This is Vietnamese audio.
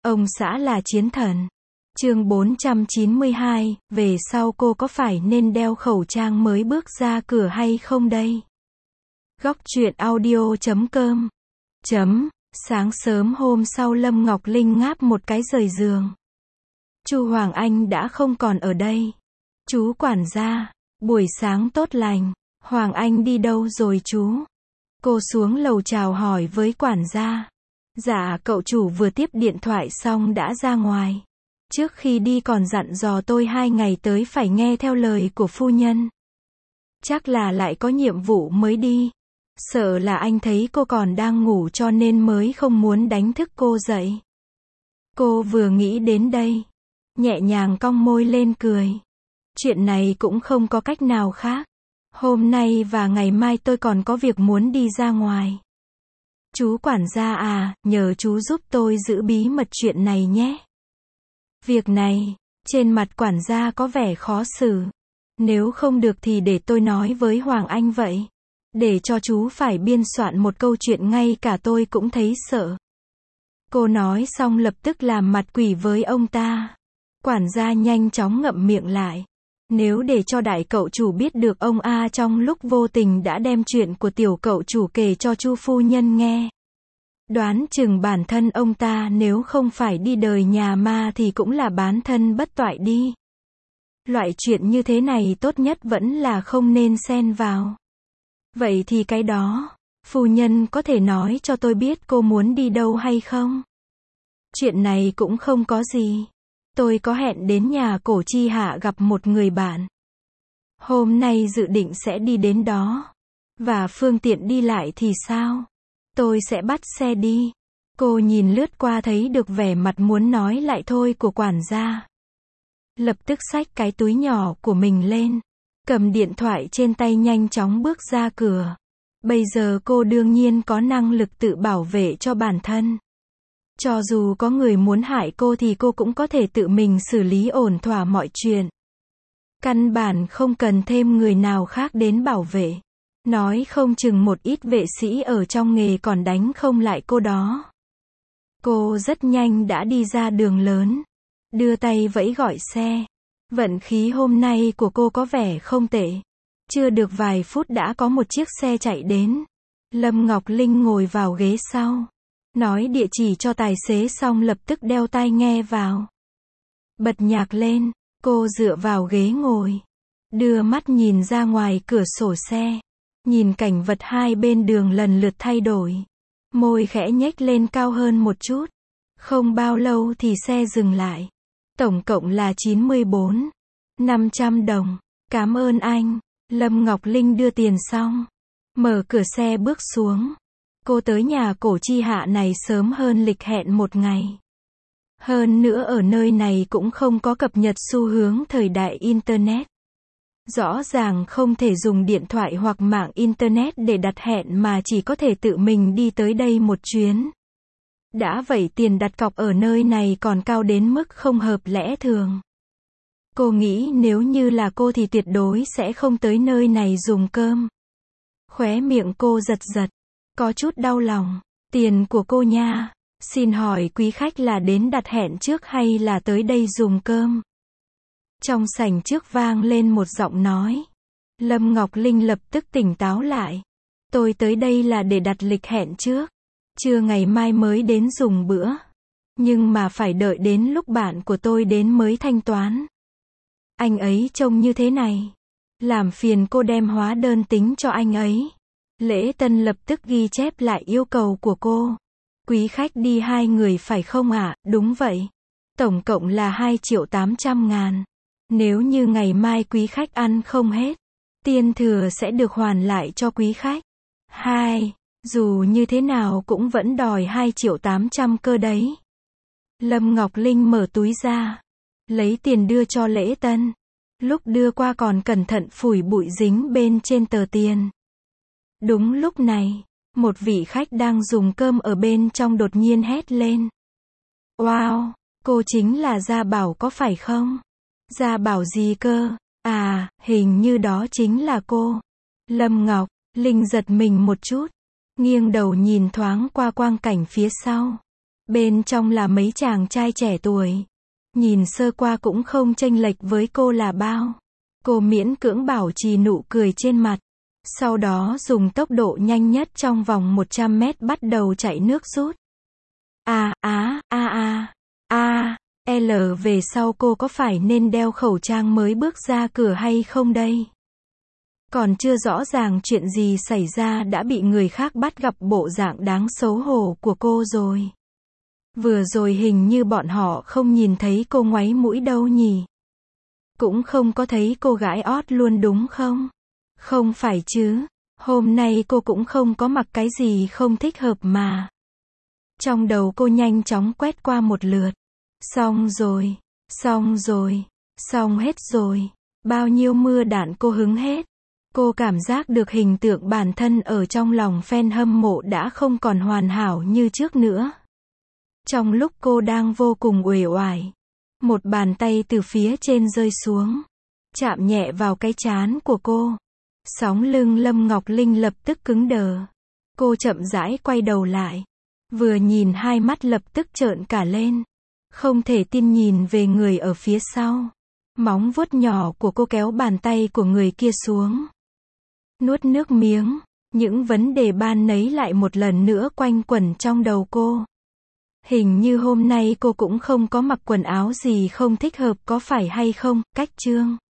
Ông xã là chiến thần. Chương 492, về sau cô có phải nên đeo khẩu trang mới bước ra cửa hay không đây? Góc truyện audio.com. Sáng sớm hôm sau Lâm Ngọc Linh ngáp một cái rời giường. Chu Hoàng Anh đã không còn ở đây. Chú quản gia, buổi sáng tốt lành. Hoàng Anh đi đâu rồi chú? Cô xuống lầu chào hỏi với quản gia. Dạ cậu chủ vừa tiếp điện thoại xong đã ra ngoài. Trước khi đi còn dặn dò tôi 2 ngày tới phải nghe theo lời của phu nhân. Chắc là lại có nhiệm vụ mới đi. Sợ là anh thấy cô còn đang ngủ cho nên mới không muốn đánh thức cô dậy. Cô vừa nghĩ đến đây, nhẹ nhàng cong môi lên cười. Chuyện này cũng không có cách nào khác. Hôm nay và ngày mai tôi còn có việc muốn đi ra ngoài. Chú quản gia à, nhờ chú giúp tôi giữ bí mật chuyện này nhé. Việc này, trên mặt quản gia có vẻ khó xử. Nếu không được thì để tôi nói với Hoàng Anh vậy. Để cho chú phải biên soạn một câu chuyện ngay cả tôi cũng thấy sợ. Cô nói xong lập tức làm mặt quỷ với ông ta. Quản gia nhanh chóng ngậm miệng lại. Nếu để cho đại cậu chủ biết được ông A trong lúc vô tình đã đem chuyện của tiểu cậu chủ kể cho Chu phu nhân nghe. Đoán chừng bản thân ông ta nếu không phải đi đời nhà ma thì cũng là bán thân bất toại đi. Loại chuyện như thế này tốt nhất vẫn là không nên xen vào. Vậy thì cái đó, phu nhân có thể nói cho tôi biết cô muốn đi đâu hay không? Chuyện này cũng không có gì. Tôi có hẹn đến nhà cổ chi hạ gặp một người bạn. Hôm nay dự định sẽ đi đến đó. Và phương tiện đi lại thì sao? Tôi sẽ bắt xe đi. Cô nhìn lướt qua thấy được vẻ mặt muốn nói lại thôi của quản gia. Lập tức xách cái túi nhỏ của mình lên. Cầm điện thoại trên tay nhanh chóng bước ra cửa. Bây giờ cô đương nhiên có năng lực tự bảo vệ cho bản thân. Cho dù có người muốn hại cô thì cô cũng có thể tự mình xử lý ổn thỏa mọi chuyện. Căn bản không cần thêm người nào khác đến bảo vệ. Nói không chừng một ít vệ sĩ ở trong nghề còn đánh không lại cô đó. Cô rất nhanh đã đi ra đường lớn. Đưa tay vẫy gọi xe. Vận khí hôm nay của cô có vẻ không tệ. Chưa được vài phút đã có một chiếc xe chạy đến. Lâm Ngọc Linh ngồi vào ghế sau. Nói địa chỉ cho tài xế xong lập tức đeo tai nghe vào. Bật nhạc lên, cô dựa vào ghế ngồi. Đưa mắt nhìn ra ngoài cửa sổ xe. Nhìn cảnh vật hai bên đường lần lượt thay đổi. Môi khẽ nhếch lên cao hơn một chút. Không bao lâu thì xe dừng lại. Tổng cộng là 94.500 đồng. Cảm ơn anh. Lâm Ngọc Linh đưa tiền xong. Mở cửa xe bước xuống. Cô tới nhà cổ chi hạ này sớm hơn lịch hẹn một ngày. Hơn nữa ở nơi này cũng không có cập nhật xu hướng thời đại Internet. Rõ ràng không thể dùng điện thoại hoặc mạng Internet để đặt hẹn mà chỉ có thể tự mình đi tới đây một chuyến. Đã vậy tiền đặt cọc ở nơi này còn cao đến mức không hợp lẽ thường. Cô nghĩ nếu như là cô thì tuyệt đối sẽ không tới nơi này dùng cơm. Khóe miệng cô giật giật. Có chút đau lòng. Tiền của cô nha. Xin hỏi quý khách là đến đặt hẹn trước hay là tới đây dùng cơm? Trong sảnh trước vang lên một giọng nói. Lâm Ngọc Linh lập tức tỉnh táo lại. Tôi tới đây là để đặt lịch hẹn trước. Trưa ngày mai mới đến dùng bữa. Nhưng mà phải đợi đến lúc bạn của tôi đến mới thanh toán. Anh ấy trông như thế này. Làm phiền cô đem hóa đơn tính cho anh ấy. Lễ Tân lập tức ghi chép lại yêu cầu của cô. Quý khách đi 2 người phải không ạ? Đúng vậy. Tổng cộng là 2.800.000. Nếu như ngày mai quý khách ăn không hết, tiền thừa sẽ được hoàn lại cho quý khách. Dù như thế nào cũng vẫn đòi 2.800.000 cơ đấy. Lâm Ngọc Linh mở túi ra. Lấy tiền đưa cho Lễ Tân. Lúc đưa qua còn cẩn thận phủi bụi dính bên trên tờ tiền. Đúng lúc này, một vị khách đang dùng cơm ở bên trong đột nhiên hét lên. Wow, cô chính là Gia Bảo có phải không? Gia Bảo gì cơ? À, hình như đó chính là cô. Lâm Ngọc Linh giật mình một chút. Nghiêng đầu nhìn thoáng qua quang cảnh phía sau. Bên trong là mấy chàng trai trẻ tuổi. Nhìn sơ qua cũng không chênh lệch với cô là bao. Cô miễn cưỡng bảo trì nụ cười trên mặt. Sau đó dùng tốc độ nhanh nhất trong vòng 100 mét bắt đầu chạy nước rút. L về sau cô có phải nên đeo khẩu trang mới bước ra cửa hay không đây? Còn chưa rõ ràng chuyện gì xảy ra đã bị người khác bắt gặp bộ dạng đáng xấu hổ của cô rồi. Vừa rồi hình như bọn họ không nhìn thấy cô ngoáy mũi đâu nhỉ? Cũng không có thấy cô gãi ót luôn đúng không? Không phải chứ, hôm nay cô cũng không có mặc cái gì không thích hợp mà. Trong đầu cô nhanh chóng quét qua một lượt. Xong rồi, xong hết rồi. Bao nhiêu mưa đạn cô hứng hết. Cô cảm giác được hình tượng bản thân ở trong lòng fan hâm mộ đã không còn hoàn hảo như trước nữa. Trong lúc cô đang vô cùng uể oải, một bàn tay từ phía trên rơi xuống, chạm nhẹ vào cái trán của cô. Sóng lưng Lâm Ngọc Linh lập tức cứng đờ. Cô chậm rãi quay đầu lại. Vừa nhìn hai mắt lập tức trợn cả lên. Không thể tin nhìn về người ở phía sau. Móng vuốt nhỏ của cô kéo bàn tay của người kia xuống. Nuốt nước miếng. Những vấn đề ban nấy lại một lần nữa quanh quẩn trong đầu cô. Hình như hôm nay cô cũng không có mặc quần áo gì không thích hợp có phải hay không, Cách Trương.